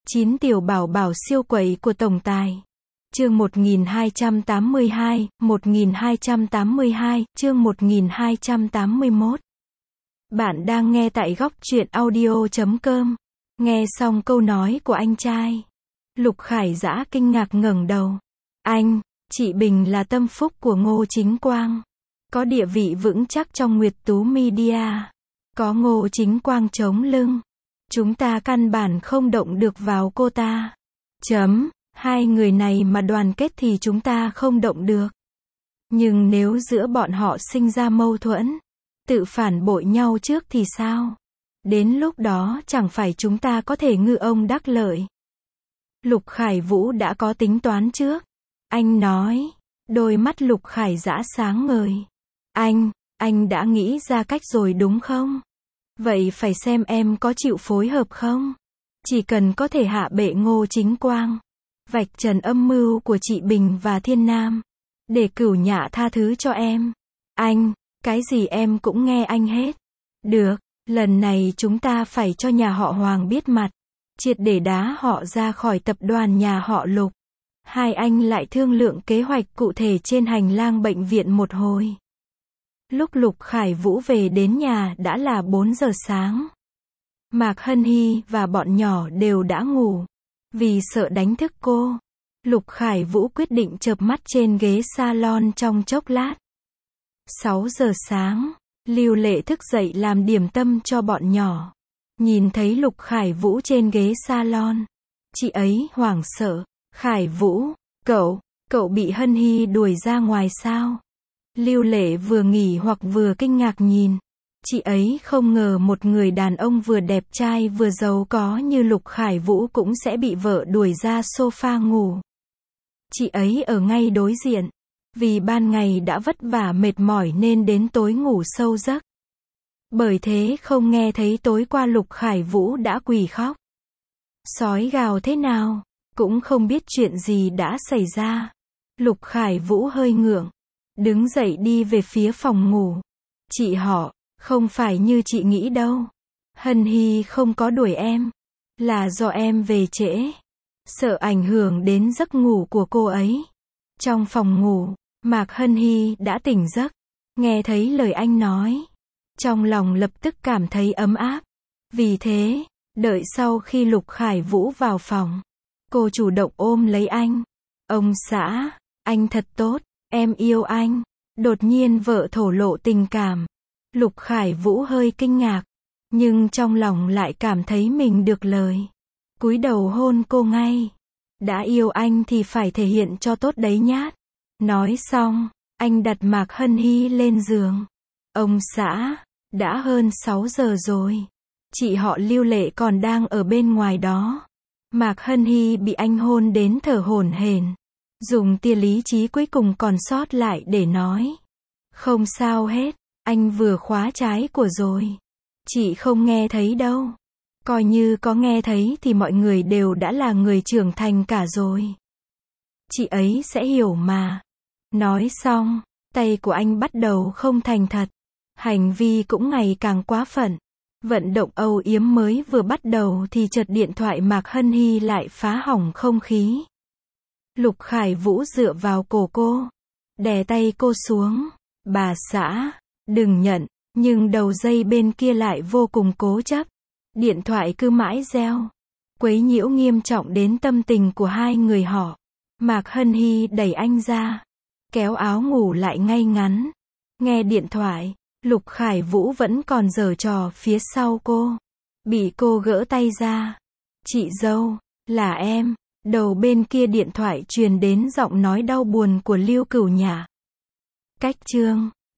9 tiểu bảo bảo siêu quậy của tổng tài. Chương 1282, 1282, chương 1281. Bạn đang nghe tại góc truyện audio.com. Nghe xong câu nói của anh trai, Lục Khải Dã kinh ngạc ngẩng đầu. Anh, chị Bình là tâm phúc của Ngô Chính Quang, có địa vị vững chắc trong Nguyệt Tú Media. Có Ngô Chính Quang chống lưng, chúng ta căn bản không động được vào cô ta. Hai người này mà đoàn kết thì chúng ta không động được. Nhưng nếu giữa bọn họ sinh ra mâu thuẫn, tự phản bội nhau trước thì sao? Đến lúc đó chẳng phải chúng ta có thể ngư ông đắc lợi. Lục Khải Vũ đã có tính toán trước. Anh nói, đôi mắt Lục Khải Dã sáng ngời. Anh đã nghĩ ra cách rồi đúng không? Vậy phải xem em có chịu phối hợp không? Chỉ cần có thể hạ bệ Ngô Chính Quang, vạch trần âm mưu của chị Bình và Thiên Nam, để Cửu Nhạ tha thứ cho em. Cái gì em cũng nghe anh hết. Được, lần này chúng ta phải cho nhà họ Hoàng biết mặt, triệt để đá họ ra khỏi tập đoàn nhà họ Lục. Hai anh lại thương lượng kế hoạch cụ thể trên hành lang bệnh viện một hồi. Lúc Lục Khải Vũ về đến nhà đã là 4 giờ sáng. Mạc Hân Hy và bọn nhỏ đều đã ngủ. Vì sợ đánh thức cô, Lục Khải Vũ quyết định chợp mắt trên ghế salon trong chốc lát. 6 giờ sáng, Lưu Lệ thức dậy làm điểm tâm cho bọn nhỏ. Nhìn thấy Lục Khải Vũ trên ghế salon, chị ấy hoảng sợ. Khải Vũ, cậu bị Hân Hy đuổi ra ngoài sao? Lưu Lệ vừa nghỉ hoặc vừa kinh ngạc nhìn. Chị ấy không ngờ một người đàn ông vừa đẹp trai vừa giàu có như Lục Khải Vũ cũng sẽ bị vợ đuổi ra sofa ngủ. Chị ấy ở ngay đối diện. Vì ban ngày đã vất vả mệt mỏi nên đến tối ngủ sâu giấc. Bởi thế không nghe thấy tối qua Lục Khải Vũ đã quỳ khóc. Sói gào thế nào, cũng không biết chuyện gì đã xảy ra. Lục Khải Vũ hơi ngượng, đứng dậy đi về phía phòng ngủ. Chị họ, không phải như chị nghĩ đâu. Hân Hy không có đuổi em, là do em về trễ, sợ ảnh hưởng đến giấc ngủ của cô ấy. Trong phòng ngủ, Mạc Hân Hy đã tỉnh giấc, nghe thấy lời anh nói, trong lòng lập tức cảm thấy ấm áp. Vì thế, đợi sau khi Lục Khải Vũ vào phòng, cô chủ động ôm lấy anh. Ông xã, anh thật tốt, em yêu anh. Đột nhiên vợ thổ lộ tình cảm. Lục Khải Vũ hơi kinh ngạc, nhưng trong lòng lại cảm thấy mình được lời. Cúi đầu hôn cô ngay. Đã yêu anh thì phải thể hiện cho tốt đấy nhát. Nói xong, anh đặt Mạc Hân Hy lên giường. Ông xã, đã hơn 6 giờ rồi. Chị họ Lưu Lệ còn đang ở bên ngoài đó. Mạc Hân Hy bị anh hôn đến thở hổn hển, dùng tia lý trí cuối cùng còn sót lại để nói. Không sao hết, anh vừa khóa trái của rồi. Chị không nghe thấy đâu. Coi như có nghe thấy thì mọi người đều đã là người trưởng thành cả rồi. Chị ấy sẽ hiểu mà. Nói xong, tay của anh bắt đầu không thành thật. Hành vi cũng ngày càng quá phận. Vận động âu yếm mới vừa bắt đầu thì chợt điện thoại Mạc Hân Hy lại phá hỏng không khí. Lục Khải Vũ dựa vào cổ cô, đè tay cô xuống. Bà xã, đừng nhận, nhưng đầu dây bên kia lại vô cùng cố chấp. Điện thoại cứ mãi reo, quấy nhiễu nghiêm trọng đến tâm tình của hai người họ. Mạc Hân Hy đẩy anh ra, kéo áo ngủ lại ngay ngắn. Nghe điện thoại, Lục Khải Vũ vẫn còn giở trò phía sau cô. Bị cô gỡ tay ra. Chị dâu, là em. Đầu bên kia điện thoại truyền đến giọng nói đau buồn của Lưu Cửu Nhạ. Cách chương